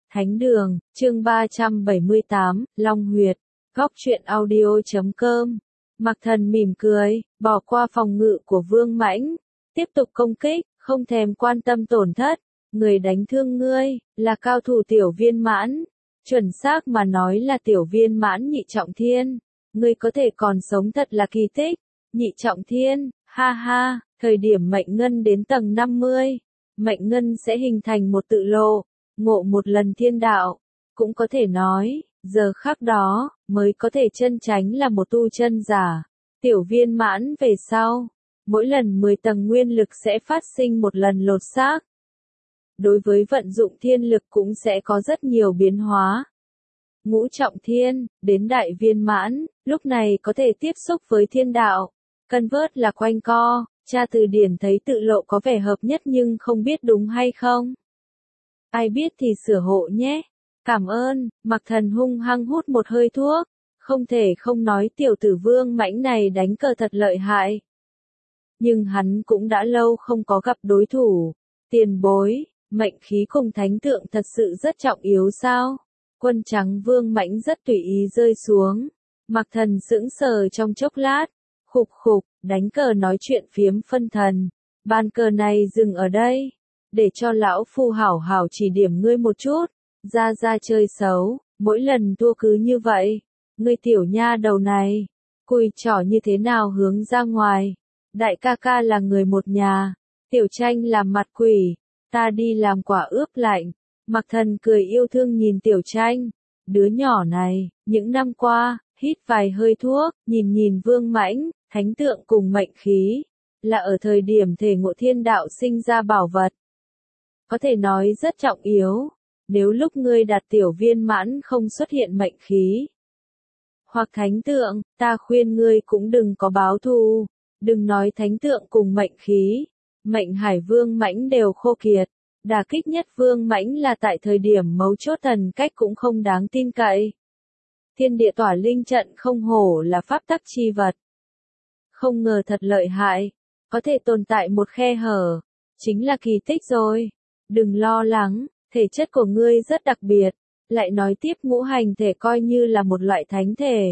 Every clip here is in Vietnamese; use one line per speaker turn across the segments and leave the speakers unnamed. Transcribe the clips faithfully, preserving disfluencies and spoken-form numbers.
Thánh đường, chương ba trăm bảy mươi tám, Long Huyệt, góc truyện audio chấm com. Mạc Thần mỉm cười, bỏ qua phòng ngự của Vương Mãnh, tiếp tục công kích, không thèm quan tâm tổn thất. Người đánh thương ngươi, là cao thủ Tiểu Viên Mãn. Chuẩn xác mà nói là Tiểu Viên Mãn nhị trọng thiên. Ngươi có thể còn sống thật là kỳ tích. Nhị trọng thiên, ha ha, thời điểm mệnh ngân đến tầng năm mươi. Mệnh ngân sẽ hình thành một tự lộ, ngộ một lần thiên đạo. Cũng có thể nói, giờ khắc đó, mới có thể chân chánh là một tu chân giả. Tiểu Viên Mãn về sau, mỗi lần mười tầng nguyên lực sẽ phát sinh một lần lột xác. Đối với vận dụng thiên lực cũng sẽ có rất nhiều biến hóa. Ngũ trọng thiên, đến đại viên mãn, lúc này có thể tiếp xúc với thiên đạo. Cân vớt là quanh co, tra từ điển thấy tự lộ có vẻ hợp nhất nhưng không biết đúng hay không. Ai biết thì sửa hộ nhé. Cảm ơn. Mạc Thần hung hăng hút một hơi thuốc. Không thể không nói tiểu tử Vương Mãnh này đánh cờ thật lợi hại. Nhưng hắn cũng đã lâu không có gặp đối thủ. Tiền bối, mệnh khí cùng thánh tượng thật sự rất trọng yếu sao? Quân trắng Vương Mãnh rất tùy ý rơi xuống. Mạc Thần sững sờ trong chốc lát. Khục khục, đánh cờ nói chuyện phiếm phân thần. Bàn cờ này dừng ở đây. Để cho lão phu hảo hảo chỉ điểm ngươi một chút. Ra ra chơi xấu, mỗi lần thua cứ như vậy. Ngươi tiểu nha đầu này, cùi trỏ như thế nào hướng ra ngoài. Đại ca ca là người một nhà, Tiểu Tranh làm mặt quỷ, ta đi làm quả ướp lạnh. Mạc Thần cười yêu thương nhìn Tiểu Tranh. Đứa nhỏ này, những năm qua, hít vài hơi thuốc, nhìn nhìn Vương Mãnh, thánh tượng cùng mệnh khí. Là ở thời điểm thể ngộ thiên đạo sinh ra bảo vật. Có thể nói rất trọng yếu. Nếu lúc ngươi đạt Tiểu Viên Mãn không xuất hiện mệnh khí hoặc thánh tượng, ta khuyên ngươi cũng đừng có báo thù. Đừng nói thánh tượng cùng mệnh khí, mệnh hải Vương Mãnh đều khô kiệt. Đả kích nhất Vương Mãnh là tại thời điểm mấu chốt thần cách cũng không đáng tin cậy. Thiên địa tỏa linh trận không hổ là pháp tắc chi vật. Không ngờ thật lợi hại, có thể tồn tại một khe hở, chính là kỳ tích rồi. Đừng lo lắng, thể chất của ngươi rất đặc biệt. Lại nói tiếp ngũ hành thể coi như là một loại thánh thể.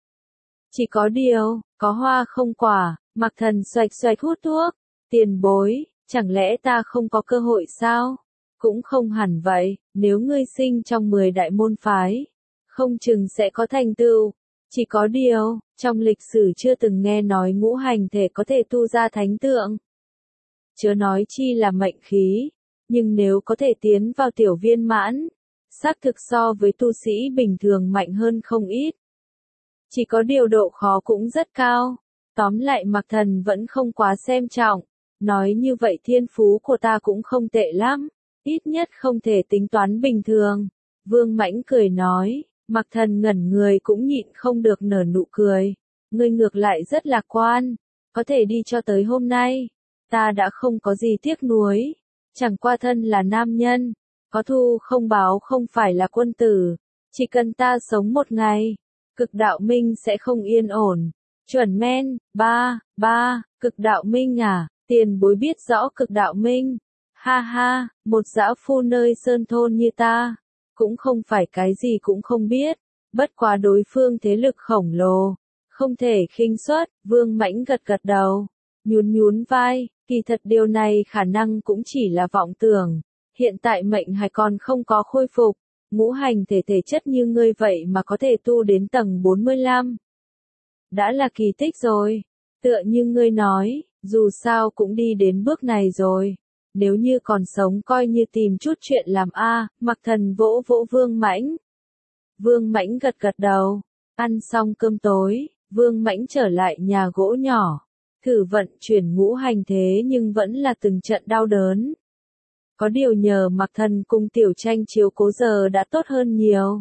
Chỉ có điều, có hoa không quả. Mạc Thần xoạch xoạch hút thuốc. Tiền bối, chẳng lẽ ta không có cơ hội sao? Cũng không hẳn vậy, nếu ngươi sinh trong mười đại môn phái, không chừng sẽ có thành tựu. Chỉ có điều, trong lịch sử chưa từng nghe nói ngũ hành thể có thể tu ra thánh tượng. Chớ nói chi là mệnh khí, nhưng nếu có thể tiến vào Tiểu Viên Mãn, xác thực so với tu sĩ bình thường mạnh hơn không ít. Chỉ có điều độ khó cũng rất cao. Tóm lại Mạc Thần vẫn không quá xem trọng. Nói như vậy thiên phú của ta cũng không tệ lắm. Ít nhất không thể tính toán bình thường. Vương Mãnh cười nói. Mạc Thần ngẩn người cũng nhịn không được nở nụ cười. Ngươi ngược lại rất lạc quan. Có thể đi cho tới hôm nay. Ta đã không có gì tiếc nuối. Chẳng qua thân là nam nhân. Có thù không báo không phải là quân tử. Chỉ cần ta sống một ngày, cực đạo minh sẽ không yên ổn. Chuẩn men, ba, ba, cực đạo minh à, tiền bối biết rõ cực đạo minh. Ha ha, một dã phu nơi sơn thôn như ta, cũng không phải cái gì cũng không biết. Bất quá đối phương thế lực khổng lồ, không thể khinh suất. Vương Mãnh gật gật đầu, nhún nhún vai, kỳ thật điều này khả năng cũng chỉ là vọng tưởng. Hiện tại mệnh hải còn không có khôi phục, ngũ hành thể thể chất như ngươi vậy mà có thể tu đến tầng bốn mươi lăm. Đã là kỳ tích rồi, tựa như ngươi nói, dù sao cũng đi đến bước này rồi. Nếu như còn sống coi như tìm chút chuyện làm a. À, Mạc Thần vỗ vỗ Vương Mãnh. Vương Mãnh gật gật đầu, ăn xong cơm tối, Vương Mãnh trở lại nhà gỗ nhỏ. Thử vận chuyển ngũ hành thế nhưng vẫn là từng trận đau đớn. Có điều nhờ Mạc Thần cùng Tiểu Tranh chiếu cố giờ đã tốt hơn nhiều.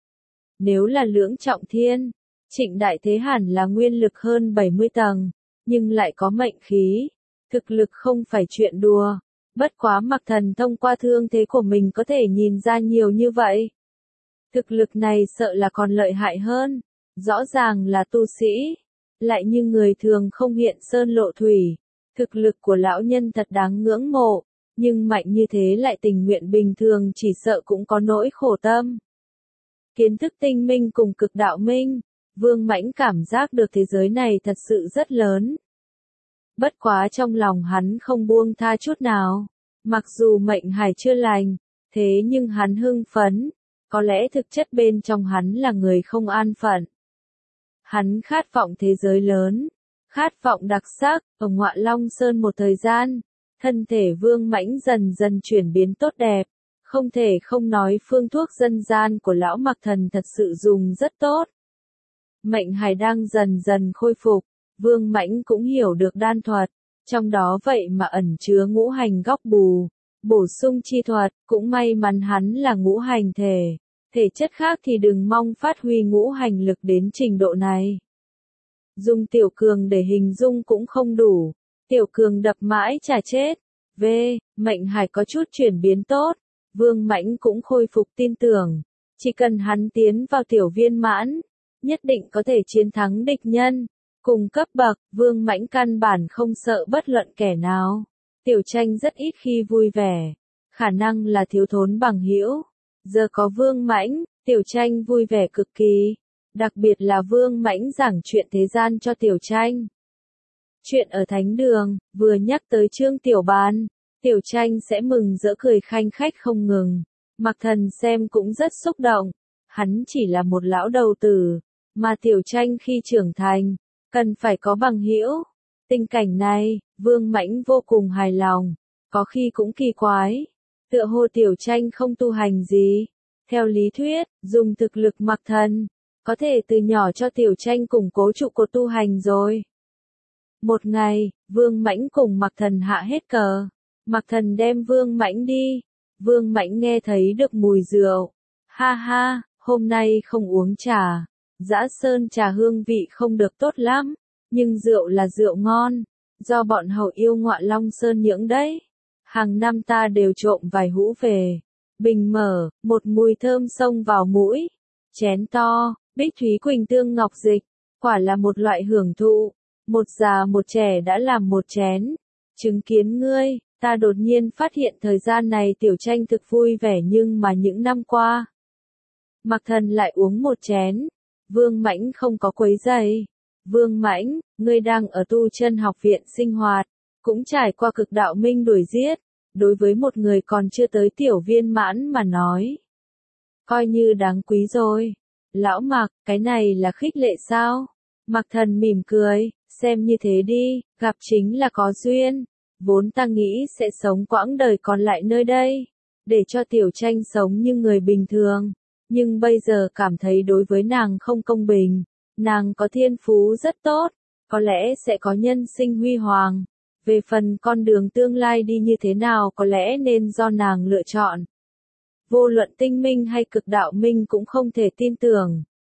Nếu là lưỡng trọng thiên, Trịnh Đại Thế hẳn là nguyên lực hơn bảy mươi tầng, nhưng lại có mệnh khí. Thực lực không phải chuyện đùa. Bất quá Mạc Thần thông qua thương thế của mình có thể nhìn ra nhiều như vậy. Thực lực này sợ là còn lợi hại hơn. Rõ ràng là tu sĩ, lại như người thường không hiện sơn lộ thủy. Thực lực của lão nhân thật đáng ngưỡng mộ. nhưng mạnh như thế lại tình nguyện bình thường chỉ sợ cũng có nỗi khổ tâm. Kiến thức tinh minh cùng cực đạo minh, Vương Mãnh cảm giác được thế giới này thật sự rất lớn. Bất quá trong lòng hắn không buông tha chút nào, mặc dù mệnh hải chưa lành, thế nhưng hắn hưng phấn, có lẽ thực chất bên trong hắn là người không an phận. Hắn khát vọng thế giới lớn, khát vọng đặc sắc, ở Ngọa Long Sơn một thời gian, thân thể Vương Mãnh dần dần chuyển biến tốt đẹp, không thể không nói phương thuốc dân gian của lão Mặc Thần thật sự dùng rất tốt. Mệnh hải đang dần dần khôi phục, Vương Mãnh cũng hiểu được đan thuật, trong đó vậy mà ẩn chứa ngũ hành góc bù, bổ sung chi thuật, cũng may mắn hắn là ngũ hành thể, thể chất khác thì đừng mong phát huy ngũ hành lực đến trình độ này. Dùng Tiểu Cường để hình dung cũng không đủ, Tiểu Cường đập mãi chả chết. V, mệnh hải có chút chuyển biến tốt, Vương Mãnh cũng khôi phục tin tưởng, chỉ cần hắn tiến vào tiểu viên mãn, nhất định có thể chiến thắng địch nhân. Cùng cấp bậc, Vương Mãnh căn bản không sợ bất luận kẻ nào. Tiểu Tranh rất ít khi vui vẻ, khả năng là thiếu thốn bằng hữu. Giờ có Vương Mãnh, Tiểu Tranh vui vẻ cực kỳ, đặc biệt là Vương Mãnh giảng chuyện thế gian cho Tiểu Tranh. Chuyện ở thánh đường, vừa nhắc tới Trương Tiểu Bàn, Tiểu Tranh sẽ mừng rỡ cười khanh khách không ngừng. Mặc Thần xem cũng rất xúc động, hắn chỉ là một lão đầu tử, mà Tiểu Tranh khi trưởng thành, cần phải có bằng hữu. Tình cảnh này, Vương Mãnh vô cùng hài lòng, có khi cũng kỳ quái. Tựa hồ Tiểu Tranh không tu hành gì. Theo lý thuyết, dùng thực lực Mặc Thần, có thể từ nhỏ cho Tiểu Tranh củng cố trụ cột tu hành rồi. Một ngày, Vương Mãnh cùng Mặc Thần hạ hết cờ. Mặc Thần đem Vương Mãnh đi. Vương Mãnh nghe thấy được mùi rượu. Ha ha, hôm nay không uống trà. Dã Sơn trà hương vị không được tốt lắm, nhưng rượu là rượu ngon, do bọn hầu yêu Ngọa Long Sơn nhưỡng đấy. Hàng năm ta đều trộm vài hũ về. Bình mở, một mùi thơm xông vào mũi. Chén to, Bích Thúy Quỳnh Tương Ngọc Dịch, quả là một loại hưởng thụ. Một già một trẻ đã làm một chén. Chứng kiến ngươi, ta đột nhiên phát hiện thời gian này Tiểu Tranh thực vui vẻ, nhưng mà những năm qua, Mặc Thần lại uống một chén. Vương Mãnh không có quấy rầy. Vương Mãnh, ngươi đang ở tu chân học viện sinh hoạt, cũng trải qua cực đạo minh đuổi giết. Đối với một người còn chưa tới tiểu viên mãn mà nói, coi như đáng quý rồi. Lão Mặc, cái này là khích lệ sao? Mặc Thần mỉm cười, xem như thế đi, gặp chính là có duyên. Vốn ta nghĩ sẽ sống quãng đời còn lại nơi đây, để cho Tiểu Tranh sống như người bình thường. Nhưng bây giờ cảm thấy đối với nàng không công bình. Nàng có thiên phú rất tốt, có lẽ sẽ có nhân sinh huy hoàng. Về phần con đường tương lai đi như thế nào có lẽ nên do nàng lựa chọn. Vô luận tinh minh hay cực đạo minh cũng không thể tin tưởng.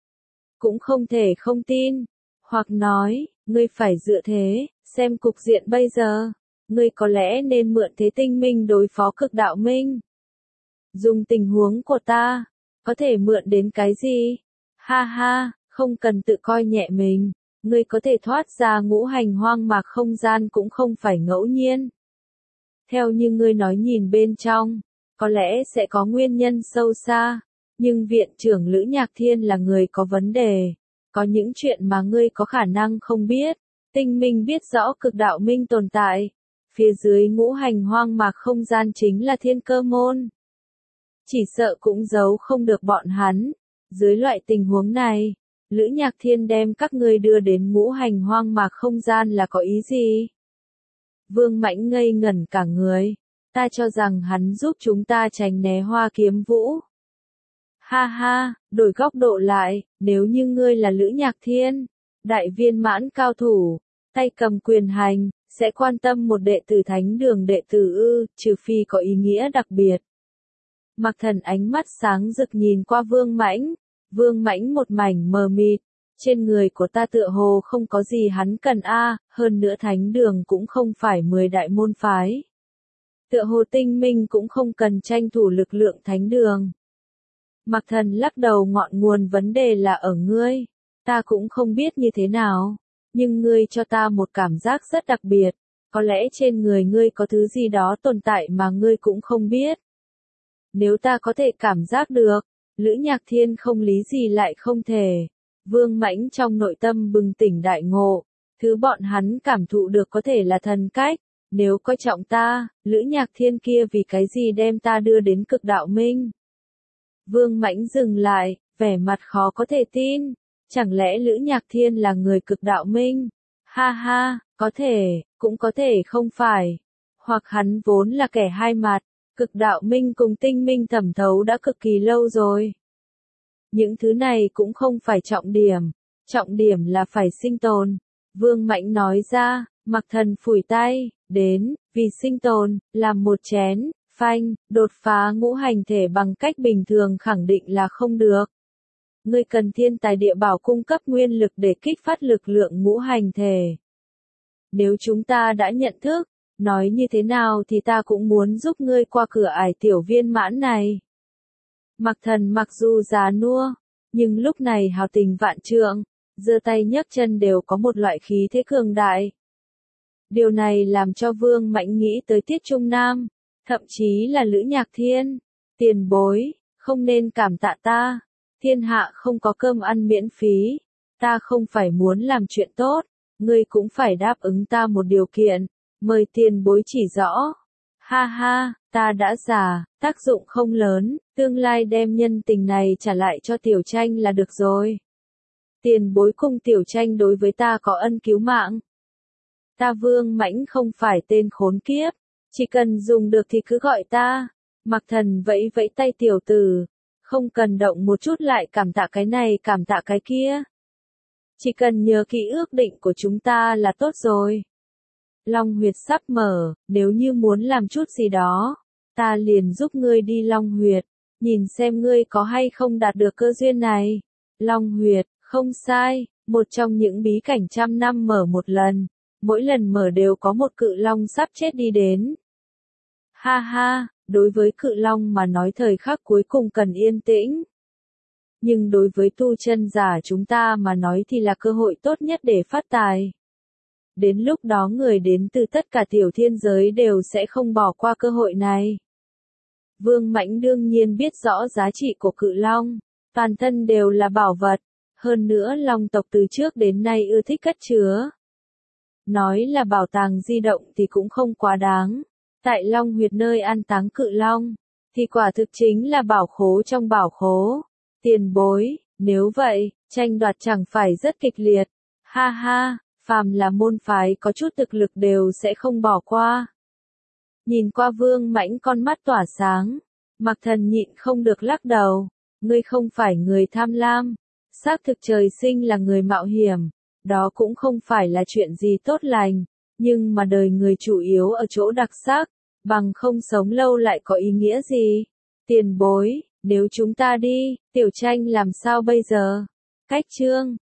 Cũng không thể không tin. Hoặc nói, ngươi phải dựa thế, xem cục diện bây giờ. Ngươi có lẽ nên mượn thế tinh minh đối phó cực đạo minh. Dùng tình huống của ta, có thể mượn đến cái gì? Ha ha, không cần tự coi nhẹ mình. Ngươi có thể thoát ra ngũ hành hoang mạc không gian cũng không phải ngẫu nhiên. Theo như ngươi nói nhìn bên trong, có lẽ sẽ có nguyên nhân sâu xa. Nhưng viện trưởng Lữ Nhạc Thiên là người có vấn đề. Có những chuyện mà ngươi có khả năng không biết. Tinh minh biết rõ cực đạo minh tồn tại. Phía dưới ngũ hành hoang mạc không gian chính là thiên cơ môn. Chỉ sợ cũng giấu không được bọn hắn. Dưới loại tình huống này, Lữ Nhạc Thiên đem các ngươi đưa đến ngũ hành hoang mạc không gian là có ý gì? Vương Mãnh ngây ngẩn cả người. Ta cho rằng hắn giúp chúng ta tránh né Hoa Kiếm Vũ. Ha ha, đổi góc độ lại, nếu như ngươi là Lữ Nhạc Thiên, đại viên mãn cao thủ, tay cầm quyền hành, sẽ quan tâm một đệ tử thánh đường đệ tử ư, trừ phi có ý nghĩa đặc biệt. Mặc Thần ánh mắt sáng rực nhìn qua Vương Mãnh. Vương Mãnh một mảnh mờ mịt. Trên người của ta tựa hồ không có gì hắn cần a, hơn nữa thánh đường cũng không phải mười đại môn phái. Tựa hồ tinh minh cũng không cần tranh thủ lực lượng thánh đường. Mặc Thần lắc đầu, ngọn nguồn vấn đề là ở ngươi. Ta cũng không biết như thế nào. Nhưng ngươi cho ta một cảm giác rất đặc biệt. có lẽ trên người ngươi có thứ gì đó tồn tại mà ngươi cũng không biết. Nếu ta có thể cảm giác được, Lữ Nhạc Thiên không lý gì lại không thể. Vương Mãnh trong nội tâm bừng tỉnh đại ngộ, thứ bọn hắn cảm thụ được có thể là thần cách, nếu coi trọng ta, Lữ Nhạc Thiên kia vì cái gì đem ta đưa đến cực đạo minh. Vương Mãnh dừng lại, vẻ mặt khó có thể tin, chẳng lẽ Lữ Nhạc Thiên là người cực đạo minh? Ha ha, có thể, cũng có thể không phải. Hoặc hắn vốn là kẻ hai mặt, cực đạo minh cùng tinh minh thẩm thấu đã cực kỳ lâu rồi. Những thứ này cũng không phải trọng điểm, trọng điểm là phải sinh tồn. Vương Mãnh nói ra, Mặc Thần phủi tay, đến, vì sinh tồn, làm một chén, phanh, đột phá ngũ hành thể bằng cách bình thường khẳng định là không được. Ngươi cần thiên tài địa bảo cung cấp nguyên lực để kích phát lực lượng ngũ hành thể. Nếu chúng ta đã nhận thức, nói như thế nào thì ta cũng muốn giúp ngươi qua cửa ải tiểu viên mãn này. Mặc Thần mặc dù già nua, nhưng lúc này hào tình vạn trượng, giơ tay nhấc chân đều có một loại khí thế cường đại. Điều này làm cho Vương Mãnh nghĩ tới Tiết Trung Nam, thậm chí là Lữ Nhạc Thiên. Tiền bối, không nên cảm tạ ta, thiên hạ không có cơm ăn miễn phí, ta không phải muốn làm chuyện tốt, ngươi cũng phải đáp ứng ta một điều kiện, mời tiền bối chỉ rõ. Ha ha, ta đã già, tác dụng không lớn, tương lai đem nhân tình này trả lại cho Tiểu Tranh là được rồi. Tiền bối cùng Tiểu Tranh đối với ta có ân cứu mạng. Ta Vương Mãnh không phải tên khốn kiếp, chỉ cần dùng được thì cứ gọi ta. Mặc Thần vẫy vẫy tay tiểu tử, không cần động một chút lại cảm tạ cái này cảm tạ cái kia. Chỉ cần nhớ kỹ ước định của chúng ta là tốt rồi. Long huyệt sắp mở, nếu như muốn làm chút gì đó, ta liền giúp ngươi đi Long huyệt, nhìn xem ngươi có hay không đạt được cơ duyên này. Long huyệt, không sai, một trong những bí cảnh trăm năm mở một lần, mỗi lần mở đều có một cự long sắp chết đi đến. Ha ha, đối với cự long mà nói thời khắc cuối cùng cần yên tĩnh. Nhưng đối với tu chân giả chúng ta mà nói thì là cơ hội tốt nhất để phát tài. Đến lúc đó người đến từ tất cả tiểu thiên giới đều sẽ không bỏ qua cơ hội này. Vương Mãnh đương nhiên biết rõ giá trị của cự long, toàn thân đều là bảo vật, hơn nữa long tộc từ trước đến nay ưa thích cất chứa. Nói là bảo tàng di động thì cũng không quá đáng, tại Long huyệt nơi an táng cự long, thì quả thực chính là bảo khố trong bảo khố. Tiền bối, nếu vậy, tranh đoạt chẳng phải rất kịch liệt. Ha ha, phàm là môn phái có chút thực lực đều sẽ không bỏ qua. Nhìn qua Vương Mãnh con mắt tỏa sáng, Mặc Thần nhịn không được lắc đầu. Ngươi không phải người tham lam, xác thực trời sinh là người mạo hiểm, đó cũng không phải là chuyện gì tốt lành, nhưng mà đời người chủ yếu ở chỗ đặc sắc, bằng không sống lâu lại có ý nghĩa gì. Tiền bối, nếu chúng ta đi, Tiểu Tranh làm sao bây giờ? Cách chương